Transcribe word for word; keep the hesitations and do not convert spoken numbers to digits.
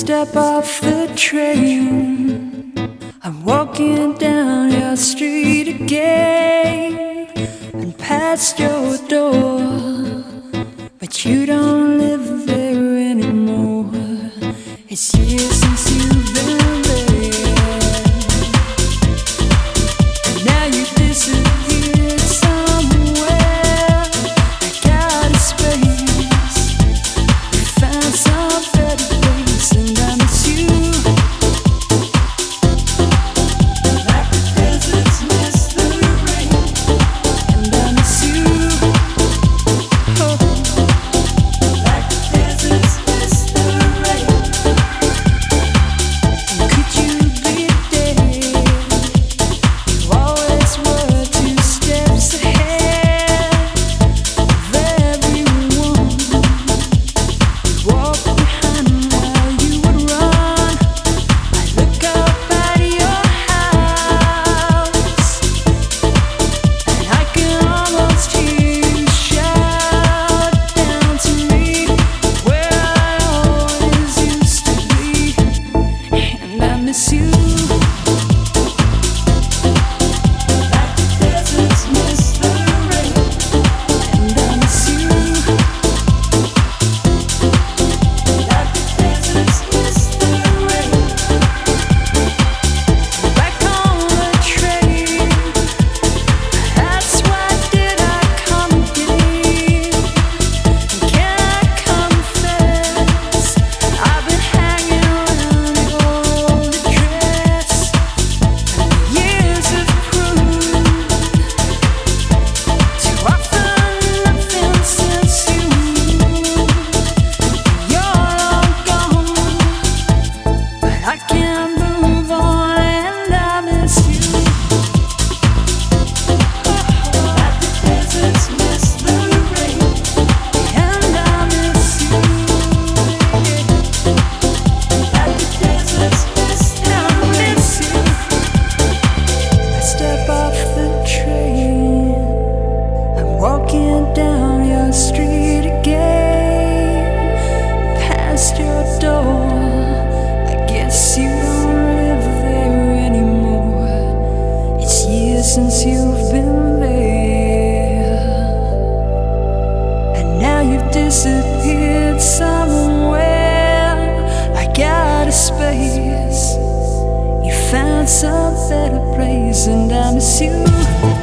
step off the train, I'm walking down your street again and past your door, but you don't live there anymore. It's years since you've been there, and now you disappeared somewhere. I got a space, you found some better place, and I miss you like the deserts miss the rain, and I miss you oh, like the deserts miss the rain. And could you be there? You always were two steps ahead of everyone. You walk behind while you would run. I look up at your house, and I can almost hear you shout down to me where I always used to be, and I miss you like the deserts miss the rain, and I miss you like the deserts miss the rain. Back on the train, that's why did I come again? Can I confess, I've been hanging around your old address, and the years have proved too often nothing since you moved. You're long gone, but I can't move on, and I miss you like the deserts miss the rain, and I miss you like the deserts miss the rain. I step off the train, I'm walking down your street again, past your door. I guess you don't live there anymore. It's years since you've been there, and now you've disappeared somewhere. I got a space, you found some better place, and I miss you.